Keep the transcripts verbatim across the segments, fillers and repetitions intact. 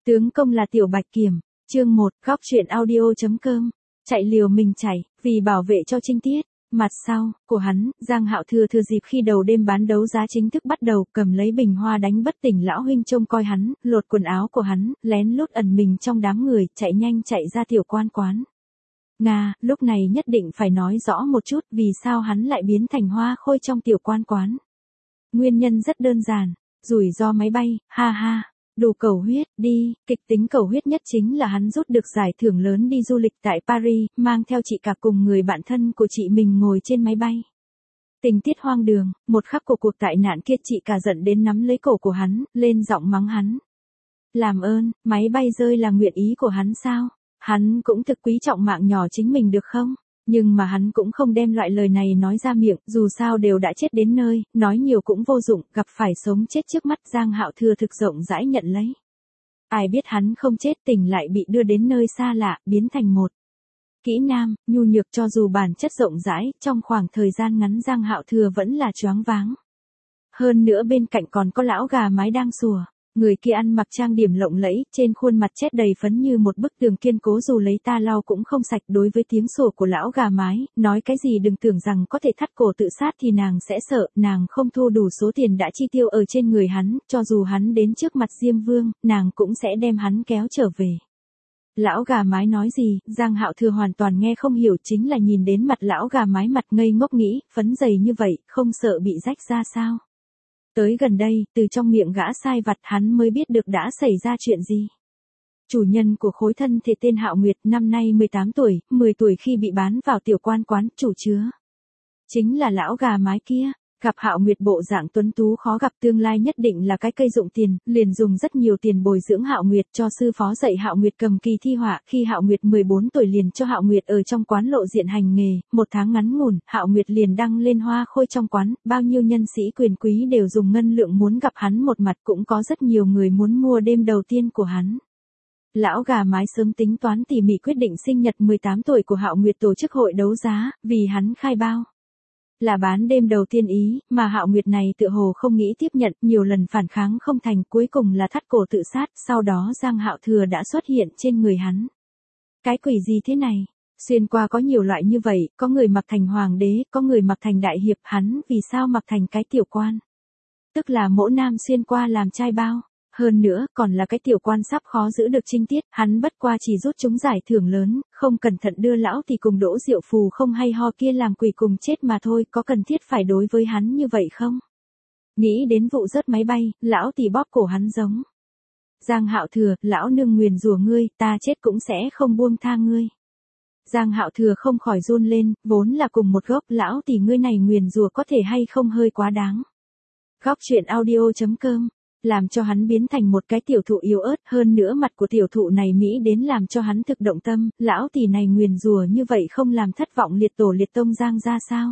Tướng công là Tiểu Bạch Kiểm, chương một, góc truyện audio.com, chạy liều mình chạy, vì bảo vệ cho Trinh Tiết. Mặt sau, của hắn, Giang Hạo Thừa thừa dịp khi đầu đêm bán đấu giá chính thức bắt đầu, cầm lấy bình hoa đánh bất tỉnh lão huynh trông coi hắn, lột quần áo của hắn, lén lút ẩn mình trong đám người, chạy nhanh chạy ra tiểu quan quán. Nga, lúc này nhất định phải nói rõ một chút vì sao hắn lại biến thành hoa khôi trong tiểu quan quán. Nguyên nhân rất đơn giản, rủi ro máy bay, ha ha. Đủ cầu huyết, đi, kịch tính cầu huyết nhất chính là hắn rút được giải thưởng lớn đi du lịch tại Paris, mang theo chị cả cùng người bạn thân của chị mình ngồi trên máy bay. Tình tiết hoang đường, một khắc của cuộc tại nạn kia chị cả giận đến nắm lấy cổ của hắn, lên giọng mắng hắn. Làm ơn, máy bay rơi là nguyện ý của hắn sao? Hắn cũng thực quý trọng mạng nhỏ chính mình được không? Nhưng mà hắn cũng không đem loại lời này nói ra miệng, dù sao đều đã chết đến nơi, nói nhiều cũng vô dụng, gặp phải sống chết trước mắt. Giang Hạo Thừa thực rộng rãi nhận lấy. Ai biết hắn không chết, tỉnh lại bị đưa đến nơi xa lạ, biến thành một kỹ nam, nhu nhược. Cho dù bản chất rộng rãi, trong khoảng thời gian ngắn Giang Hạo Thừa vẫn là choáng váng. Hơn nữa bên cạnh còn có lão gà mái đang sủa. Người kia ăn mặc trang điểm lộng lẫy, trên khuôn mặt chết đầy phấn như một bức tường kiên cố, dù lấy ta lau cũng không sạch. Đối với tiếng sủa của lão gà mái, nói cái gì đừng tưởng rằng có thể thắt cổ tự sát thì nàng sẽ sợ, nàng không thu đủ số tiền đã chi tiêu ở trên người hắn, cho dù hắn đến trước mặt Diêm Vương, nàng cũng sẽ đem hắn kéo trở về. Lão gà mái nói gì, Giang Hạo Thừa hoàn toàn nghe không hiểu, chính là nhìn đến mặt lão gà mái mặt ngây ngốc nghĩ, phấn dày như vậy, không sợ bị rách ra sao? Tới gần đây, từ trong miệng gã sai vặt hắn mới biết được đã xảy ra chuyện gì. Chủ nhân của khối thân thể tên Hạo Nguyệt, năm nay mười tám tuổi, mười tuổi khi bị bán vào tiểu quan quán, chủ chứa chính là lão gà mái kia. Gặp Hạo Nguyệt bộ dạng tuấn tú khó gặp, tương lai nhất định là cái cây dụng tiền, liền dùng rất nhiều tiền bồi dưỡng Hạo Nguyệt, cho sư phó dạy Hạo Nguyệt cầm kỳ thi họa. Khi Hạo Nguyệt mười bốn tuổi liền cho Hạo Nguyệt ở trong quán lộ diện hành nghề, một tháng ngắn ngủn, Hạo Nguyệt liền đăng lên hoa khôi trong quán, bao nhiêu nhân sĩ quyền quý đều dùng ngân lượng muốn gặp hắn một mặt, cũng có rất nhiều người muốn mua đêm đầu tiên của hắn. Lão gà mái sớm tính toán tỉ mỉ, quyết định sinh nhật mười tám tuổi của Hạo Nguyệt tổ chức hội đấu giá, vì hắn khai bao là bán đêm đầu tiên ý, mà Hạo Nguyệt này tựa hồ không nghĩ tiếp nhận, nhiều lần phản kháng không thành, cuối cùng là thắt cổ tự sát. Sau đó Giang Hạo Thừa đã xuất hiện trên người hắn. Cái quỷ gì thế này? Xuyên qua có nhiều loại như vậy, có người mặc thành hoàng đế, có người mặc thành đại hiệp, hắn vì sao mặc thành cái tiểu quan? Tức là mỗ nam xuyên qua làm trai bao. Hơn nữa, còn là cái tiểu quan sắp khó giữ được Trinh Tiết, hắn bất qua chỉ rút chúng giải thưởng lớn, không cẩn thận đưa lão thì cùng Đỗ Diệu Phù không hay ho kia làm quỷ cùng chết mà thôi, có cần thiết phải đối với hắn như vậy không? Nghĩ đến vụ rớt máy bay, lão thì bóp cổ hắn giống. Giang Hạo Thừa, lão nương nguyền rủa ngươi, ta chết cũng sẽ không buông tha ngươi. Giang Hạo Thừa không khỏi run lên, vốn là cùng một gốc, lão thì ngươi này nguyền rủa có thể hay không hơi quá đáng. Góc truyện audio.com làm cho hắn biến thành một cái tiểu thụ yếu ớt, hơn nữa mặt của tiểu thụ này mỹ đến làm cho hắn thực động tâm, lão tỷ này nguyền rủa như vậy không làm thất vọng liệt tổ liệt tông Giang ra sao?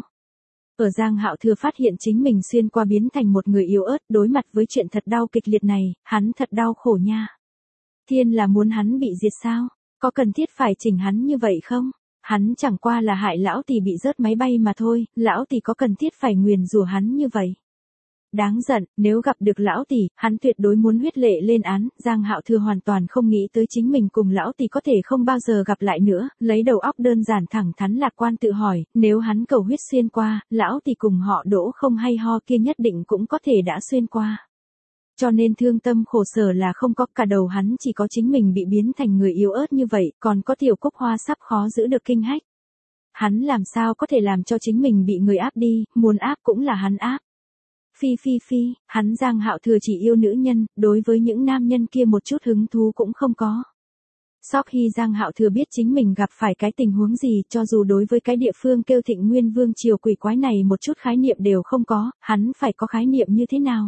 Ở Giang Hạo Thừa phát hiện chính mình xuyên qua biến thành một người yếu ớt, đối mặt với chuyện thật đau kịch liệt này, hắn thật đau khổ nha. Thiên là muốn hắn bị diệt sao? Có cần thiết phải chỉnh hắn như vậy không? Hắn chẳng qua là hại lão tỷ bị rớt máy bay mà thôi, lão tỷ có cần thiết phải nguyền rủa hắn như vậy? Đáng giận, nếu gặp được lão tỷ, hắn tuyệt đối muốn huyết lệ lên án. Giang Hạo Thừa hoàn toàn không nghĩ tới chính mình cùng lão tỷ có thể không bao giờ gặp lại nữa, lấy đầu óc đơn giản thẳng thắn lạc quan tự hỏi, nếu hắn cầu huyết xuyên qua, lão tỷ cùng họ Đỗ không hay ho kia nhất định cũng có thể đã xuyên qua. Cho nên thương tâm khổ sở là không có, cả đầu hắn chỉ có chính mình bị biến thành người yếu ớt như vậy, còn có tiểu Cúc Hoa sắp khó giữ được kinh hách. Hắn làm sao có thể làm cho chính mình bị người áp đi, muốn áp cũng là hắn áp. Phi phi phi, hắn Giang Hạo Thừa chỉ yêu nữ nhân, đối với những nam nhân kia một chút hứng thú cũng không có. Sau khi Giang Hạo Thừa biết chính mình gặp phải cái tình huống gì, cho dù đối với cái địa phương kêu Thịnh Nguyên Vương triều quỷ quái này một chút khái niệm đều không có, hắn phải có khái niệm như thế nào?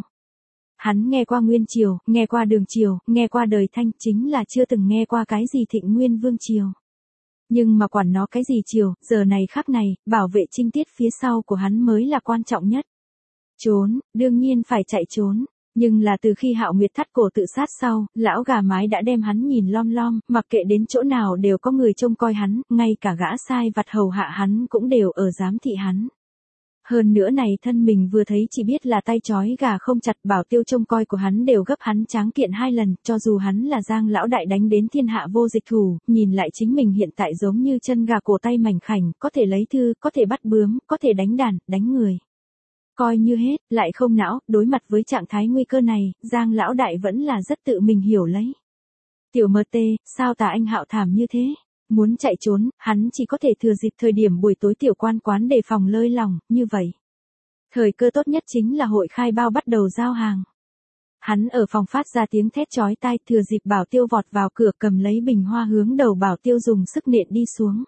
Hắn nghe qua Nguyên triều, nghe qua Đường triều, nghe qua đời Thanh, chính là chưa từng nghe qua cái gì Thịnh Nguyên Vương triều. Nhưng mà quản nó cái gì triều, giờ này khắc này, bảo vệ Trinh Tiết phía sau của hắn mới là quan trọng nhất. Trốn, đương nhiên phải chạy trốn, nhưng là từ khi Hạo Nguyệt thắt cổ tự sát sau, lão gà mái đã đem hắn nhìn lom lom, mặc kệ đến chỗ nào đều có người trông coi hắn, ngay cả gã sai vặt hầu hạ hắn cũng đều ở giám thị hắn. Hơn nữa này thân mình vừa thấy chỉ biết là tay trói gà không chặt, bảo tiêu trông coi của hắn đều gấp hắn tráng kiện hai lần, cho dù hắn là Giang lão đại đánh đến thiên hạ vô dịch thủ, nhìn lại chính mình hiện tại giống như chân gà cổ tay mảnh khảnh, có thể lấy thư, có thể bắt bướm, có thể đánh đàn, đánh người. Coi như hết, lại không não, đối mặt với trạng thái nguy cơ này, Giang lão đại vẫn là rất tự mình hiểu lấy. Tiểu mờ tê, sao tà anh Hạo thảm như thế? Muốn chạy trốn, hắn chỉ có thể thừa dịp thời điểm buổi tối tiểu quan quán đề phòng lơi lỏng, như vậy. Thời cơ tốt nhất chính là hội khai bao bắt đầu giao hàng. Hắn ở phòng phát ra tiếng thét chói tai, thừa dịp bảo tiêu vọt vào cửa cầm lấy bình hoa hướng đầu bảo tiêu dùng sức nện đi xuống.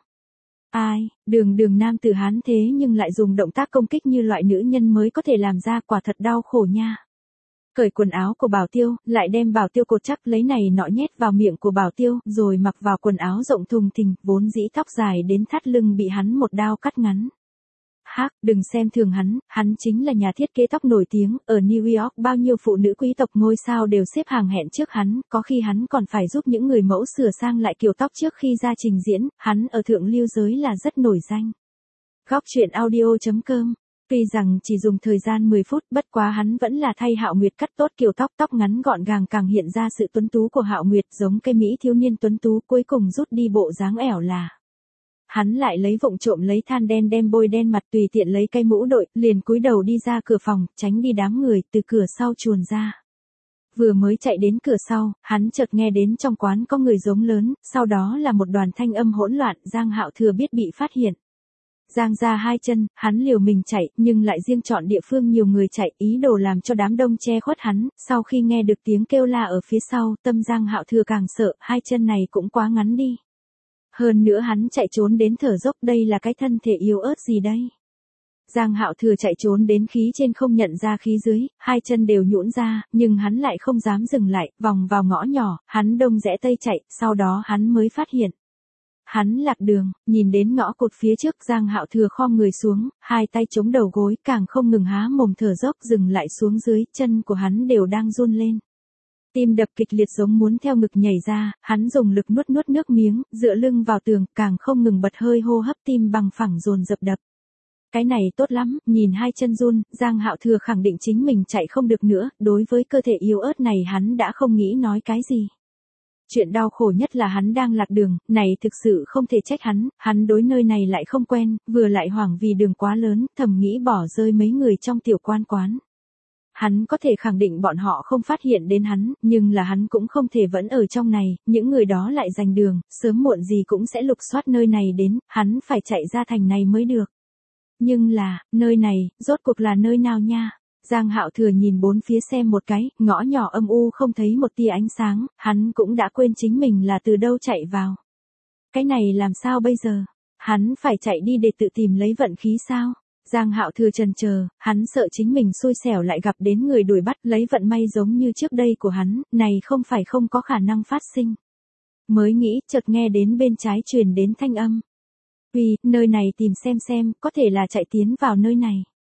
Ai, đường đường nam tử Hán thế nhưng lại dùng động tác công kích như loại nữ nhân mới có thể làm ra, quả thật đau khổ nha. Cởi quần áo của bảo tiêu, lại đem bảo tiêu cột chắc lấy này nọ nhét vào miệng của bảo tiêu, rồi mặc vào quần áo rộng thùng thình, vốn dĩ tóc dài đến thắt lưng bị hắn một đao cắt ngắn. Hắc, đừng xem thường hắn, hắn chính là nhà thiết kế tóc nổi tiếng, ở New York bao nhiêu phụ nữ quý tộc ngôi sao đều xếp hàng hẹn trước hắn, có khi hắn còn phải giúp những người mẫu sửa sang lại kiểu tóc trước khi ra trình diễn, hắn ở thượng lưu giới là rất nổi danh. Góc truyện audio chấm com. Tuy rằng chỉ dùng thời gian mười phút, bất quá hắn vẫn là thay Hạo Nguyệt cắt tốt kiểu tóc, tóc ngắn gọn gàng càng hiện ra sự tuấn tú của Hạo Nguyệt, giống cây mỹ thiếu niên tuấn tú, cuối cùng rút đi bộ dáng ẻo là. Hắn lại lấy vụng trộm lấy than đen đem bôi đen mặt, tùy tiện lấy cây mũ đội, liền cúi đầu đi ra cửa phòng, tránh đi đám người, từ cửa sau chuồn ra. Vừa mới chạy đến cửa sau, hắn chợt nghe đến trong quán có người giống lớn, sau đó là một đoàn thanh âm hỗn loạn, Giang Hạo thừa biết bị phát hiện. Giang ra hai chân, hắn liều mình chạy, nhưng lại riêng chọn địa phương nhiều người chạy, ý đồ làm cho đám đông che khuất hắn, sau khi nghe được tiếng kêu la ở phía sau, tâm Giang Hạo thừa càng sợ, hai chân này cũng quá ngắn đi. Hơn nữa hắn chạy trốn đến thở dốc, đây là cái thân thể yếu ớt gì đây? Giang Hạo thừa chạy trốn đến khí trên không nhận ra khí dưới, hai chân đều nhũn ra, nhưng hắn lại không dám dừng lại, vòng vào ngõ nhỏ, hắn đông rẽ tây chạy, sau đó hắn mới phát hiện. Hắn lạc đường, nhìn đến ngõ cụt phía trước, Giang Hạo thừa khom người xuống, hai tay chống đầu gối, càng không ngừng há mồm thở dốc, dừng lại xuống dưới, chân của hắn đều đang run lên. Tim đập kịch liệt giống muốn theo ngực nhảy ra, hắn dùng lực nuốt nuốt nước miếng, dựa lưng vào tường, càng không ngừng bật hơi hô hấp, tim bằng phẳng dồn dập đập. Cái này tốt lắm, nhìn hai chân run, Giang Hạo thừa khẳng định chính mình chạy không được nữa, đối với cơ thể yếu ớt này hắn đã không nghĩ nói cái gì. Chuyện đau khổ nhất là hắn đang lạc đường, này thực sự không thể trách hắn, hắn đối nơi này lại không quen, vừa lại hoảng vì đường quá lớn, thầm nghĩ bỏ rơi mấy người trong tiểu quan quán. Hắn có thể khẳng định bọn họ không phát hiện đến hắn, nhưng là hắn cũng không thể vẫn ở trong này, những người đó lại giành đường, sớm muộn gì cũng sẽ lục soát nơi này đến, hắn phải chạy ra thành này mới được. Nhưng là, nơi này, rốt cuộc là nơi nào nha? Giang Hạo thừa nhìn bốn phía xem một cái, ngõ nhỏ âm u không thấy một tia ánh sáng, hắn cũng đã quên chính mình là từ đâu chạy vào. Cái này làm sao bây giờ? Hắn phải chạy đi để tự tìm lấy vận khí sao? Giang Hạo thừa chần chờ, hắn sợ chính mình xui xẻo lại gặp đến người đuổi bắt, lấy vận may giống như trước đây của hắn, này không phải không có khả năng phát sinh. Mới nghĩ, chợt nghe đến bên trái truyền đến thanh âm. Vì, nơi này tìm xem xem, có thể là chạy tiến vào nơi này.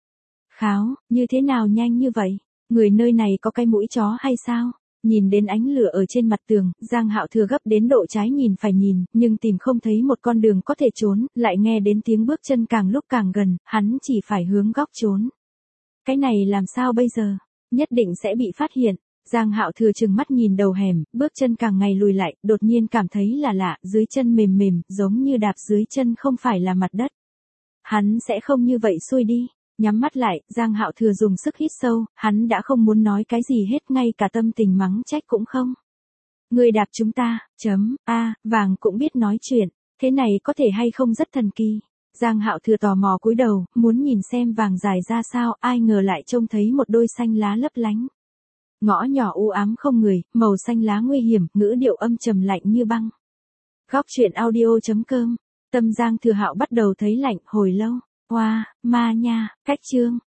Kháo, như thế nào nhanh như vậy? Người nơi này có cái mũi chó hay sao? Nhìn đến ánh lửa ở trên mặt tường, Giang Hạo thừa gấp đến độ trái nhìn phải nhìn, nhưng tìm không thấy một con đường có thể trốn, lại nghe đến tiếng bước chân càng lúc càng gần, hắn chỉ phải hướng góc trốn. Cái này làm sao bây giờ? Nhất định sẽ bị phát hiện. Giang Hạo thừa trừng mắt nhìn đầu hẻm, bước chân càng ngày lùi lại, đột nhiên cảm thấy là lạ, dưới chân mềm mềm, giống như đạp dưới chân không phải là mặt đất. Hắn sẽ không như vậy xuôi đi. Nhắm mắt lại, Giang Hạo thừa dùng sức hít sâu, hắn đã không muốn nói cái gì hết, ngay cả tâm tình mắng trách cũng không. Người đạp chúng ta, chấm, a, vàng cũng biết nói chuyện, thế này có thể hay không rất thần kỳ. Giang Hạo thừa tò mò cúi đầu, muốn nhìn xem vàng dài ra sao, ai ngờ lại trông thấy một đôi xanh lá lấp lánh. Ngõ nhỏ u ám không người, màu xanh lá nguy hiểm, ngữ điệu âm trầm lạnh như băng. Góc truyện audio chấm com, tâm Giang thừa Hạo bắt đầu thấy lạnh, hồi lâu. Hoa, wow, ma nha, cách chương.